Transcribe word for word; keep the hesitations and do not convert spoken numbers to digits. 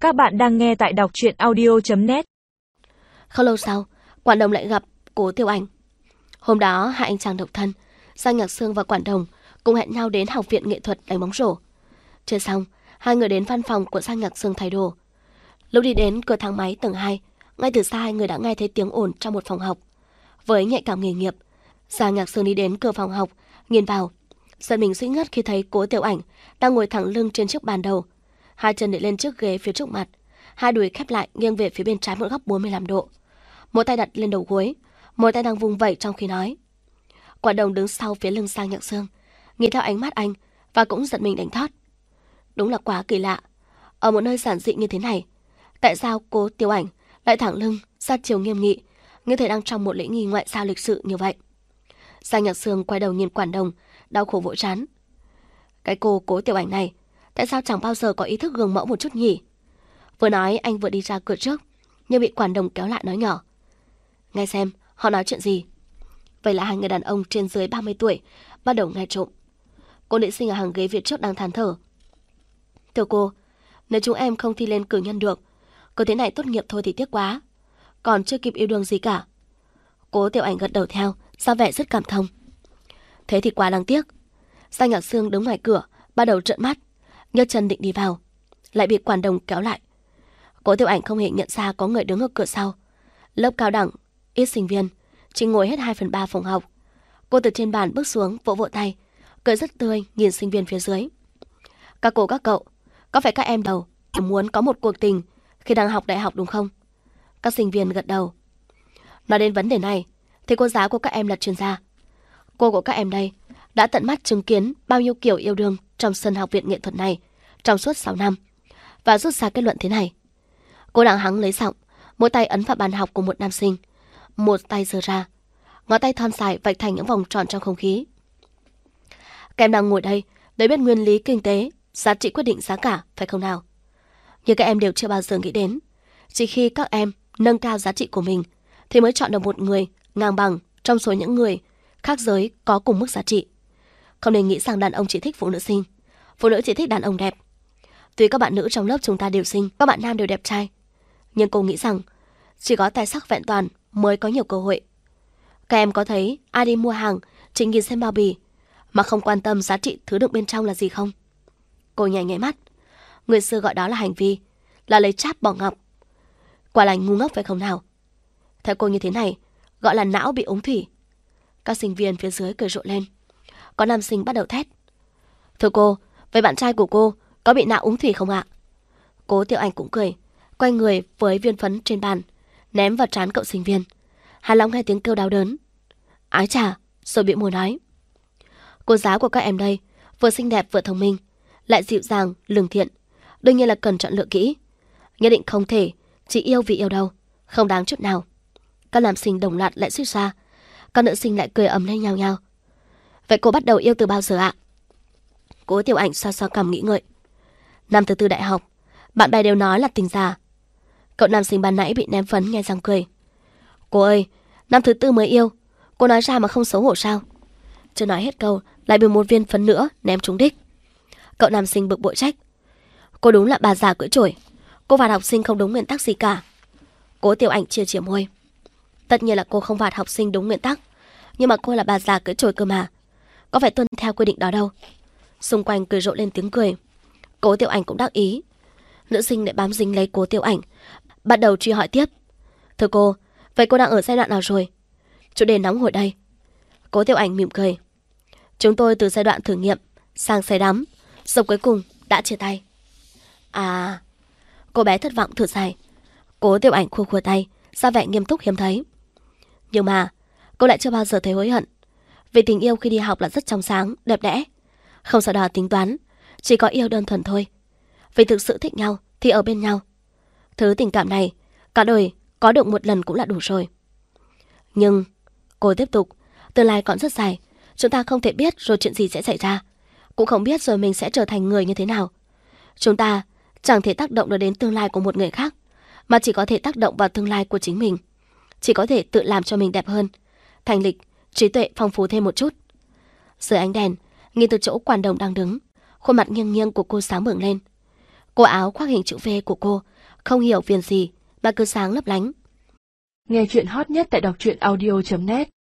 Các bạn đang nghe tại đọc truyện audio chấm net. Không lâu sau, Quản Đồng lại gặp Cố Tiểu Ảnh. Hôm đó, hai anh chàng độc thân, Giang Nhạc Sương và Quản Đồng cùng hẹn nhau đến học viện nghệ thuật đánh bóng rổ. Chơi xong, hai người đến văn phòng của Giang Nhạc Sương thay đồ. Lúc đi đến cửa thang máy tầng hai, ngay từ xa hai người đã nghe thấy tiếng ồn trong một phòng học. Với nhạy cảm nghề nghiệp, Giang Nhạc Sương đi đến cửa phòng học, nhìn vào, giật mình suy ngất khi thấy Cố Tiểu Ảnh đang ngồi thẳng lưng trên chiếc bàn đầu, hai chân để lên chiếc ghế phía trước mặt, hai đùi khép lại nghiêng về phía bên trái một góc bốn mươi lăm độ. Một tay đặt lên đầu gối, một tay đang vung vẩy trong khi nói. Quản Đồng đứng sau phía lưng Giang Nhạc Sương, nhìn theo ánh mắt anh và cũng giật mình đánh thót. Đúng là quá kỳ lạ, ở một nơi giản dị như thế này, tại sao Cố Tiểu Ảnh lại thẳng lưng, sát chiều nghiêm nghị, như thể đang trong một lễ nghi ngoại giao lịch sự như vậy. Giang Nhạc Sương quay đầu nhìn Quản Đồng, đau khổ vỗ trán. Cái cô Cố Tiểu Ảnh này, tại sao chẳng bao giờ có ý thức gương mẫu một chút nhỉ? Vừa nói anh vừa đi ra cửa trước, nhưng bị Quản Đồng kéo lại nói nhỏ. Nghe xem, họ nói chuyện gì? Vậy là hai người đàn ông trên dưới ba mươi tuổi bắt đầu nghe trộm. Cô nữ sinh ở hàng ghế phía trước đang than thở. Thưa cô, nếu chúng em không thi lên cử nhân được, cứ thế này tốt nghiệp thôi thì tiếc quá. Còn chưa kịp yêu đương gì cả. Cố Tiểu Ảnh gật đầu theo, ra vẻ rất cảm thông. Thế thì quá đáng tiếc. Giang Nhạc Sương đứng ngoài cửa, bắt đầu trợn mắt, nhấc chân định đi vào, lại bị Quản Đồng kéo lại. Cố Tiểu Ảnh không hề nhận ra có người đứng ở cửa sau. Lớp cao đẳng, ít sinh viên, chỉ ngồi hết hai phần ba phòng học. Cô từ trên bàn bước xuống, vỗ vỗ tay, cười rất tươi nhìn sinh viên phía dưới. Các cô các cậu, có phải các em đầu muốn có một cuộc tình khi đang học đại học đúng không? Các sinh viên gật đầu. Nói đến vấn đề này, thì cô giáo của các em là chuyên gia. Cô của các em đây đã tận mắt chứng kiến bao nhiêu kiểu yêu đương trong sân học viện nghệ thuật này trong suốt sáu năm, và rút ra kết luận thế này. Cô đặng hắng lấy giọng, một tay ấn vào bàn học của một nam sinh, một tay giơ ra, ngón tay thon dài vạch thành những vòng tròn trong không khí. Các em đang ngồi đây để biết nguyên lý kinh tế, giá trị quyết định giá cả, phải không nào? Nhưng các em đều chưa bao giờ nghĩ đến, chỉ khi các em nâng cao giá trị của mình thì mới chọn được một người ngang bằng trong số những người khác giới có cùng mức giá trị. Không nên nghĩ rằng đàn ông chỉ thích phụ nữ xinh, phụ nữ chỉ thích đàn ông đẹp. Tuy các bạn nữ trong lớp chúng ta đều xinh, các bạn nam đều đẹp trai, nhưng cô nghĩ rằng chỉ có tài sắc vẹn toàn mới có nhiều cơ hội. Các em có thấy ai đi mua hàng chỉ nhìn xem bao bì mà không quan tâm giá trị thứ đựng bên trong là gì không? Cô nhảy nháy mắt. Người xưa gọi đó là hành vi, là lấy cháp bỏ ngọc. Quả là ngu ngốc phải không nào? Theo cô như thế này gọi là não bị úng thủy. Các sinh viên phía dưới cười rộ lên. Có nam sinh bắt đầu thét. Thưa cô, vậy bạn trai của cô có bị não úng thủy không ạ? Cố Tiểu Ảnh cũng cười, quay người với viên phấn trên bàn, ném vào trán cậu sinh viên. Hà Long nghe tiếng kêu đau đớn. Ái chà, rồi bị mùa nói. Cô giáo của các em đây vừa xinh đẹp vừa thông minh, lại dịu dàng, lương thiện, đương nhiên là cần chọn lựa kỹ. Nhất định không thể chỉ yêu vì yêu đâu, không đáng chút nào. Các nam sinh đồng loạt lại suýt ra, các nữ sinh lại cười ầm lên nhao nhao. Vậy cô bắt đầu yêu từ bao giờ ạ? Cố Tiểu Ảnh xoa xoa cằm nghĩ ngợi. Năm thứ tư đại học, bạn bè đều nói là tình già. Cậu nam sinh ban nãy bị ném phấn nghe răng cười. Cô ơi, năm thứ tư mới yêu, cô nói ra mà không xấu hổ sao? Chưa nói hết câu, lại bị một viên phấn nữa ném trúng đích. Cậu nam sinh bực bội trách. Cô đúng là bà già cưỡi chổi, cô phạt học sinh không đúng nguyên tắc gì cả. Cố Tiểu Ảnh chia chìa môi. Tất nhiên là cô không phạt học sinh đúng nguyên tắc, nhưng mà cô là bà già cưỡi chổi cơ mà, có phải tuân theo quy định đó đâu. Xung quanh cười rộ lên tiếng cười. Cố Tiểu Ảnh cũng đắc ý. Nữ sinh lại bám dính lấy Cố Tiểu Ảnh, bắt đầu truy hỏi tiếp. Thưa cô, vậy cô đang ở giai đoạn nào rồi? Chủ đề nóng hổi đây. Cố Tiểu Ảnh mỉm cười. Chúng tôi từ giai đoạn thử nghiệm sang say đắm, rồi cuối cùng đã chia tay. À, cô bé thất vọng thở dài. Cố Tiểu Ảnh khua khua tay, ra vẻ nghiêm túc hiếm thấy. Nhưng mà cô lại chưa bao giờ thấy hối hận, vì tình yêu khi đi học là rất trong sáng, đẹp đẽ, không so đo tính toán, chỉ có yêu đơn thuần thôi. Vì thực sự thích nhau thì ở bên nhau. Thứ tình cảm này cả đời có được một lần cũng là đủ rồi. Nhưng cô tiếp tục, tương lai còn rất dài, chúng ta không thể biết rồi chuyện gì sẽ xảy ra, cũng không biết rồi mình sẽ trở thành người như thế nào. Chúng ta chẳng thể tác động được đến tương lai của một người khác, mà chỉ có thể tác động vào tương lai của chính mình. Chỉ có thể tự làm cho mình đẹp hơn, thành lịch, trí tuệ phong phú thêm một chút. Dưới ánh đèn, nhìn từ chỗ Quản Đồng đang đứng, khuôn mặt nghiêng nghiêng của cô sáng bừng lên. Cổ áo khoác hình chữ V của cô không hiểu viền gì mà cứ sáng lấp lánh. Nghe chuyện hot nhất tại đọc truyện audio chấm net.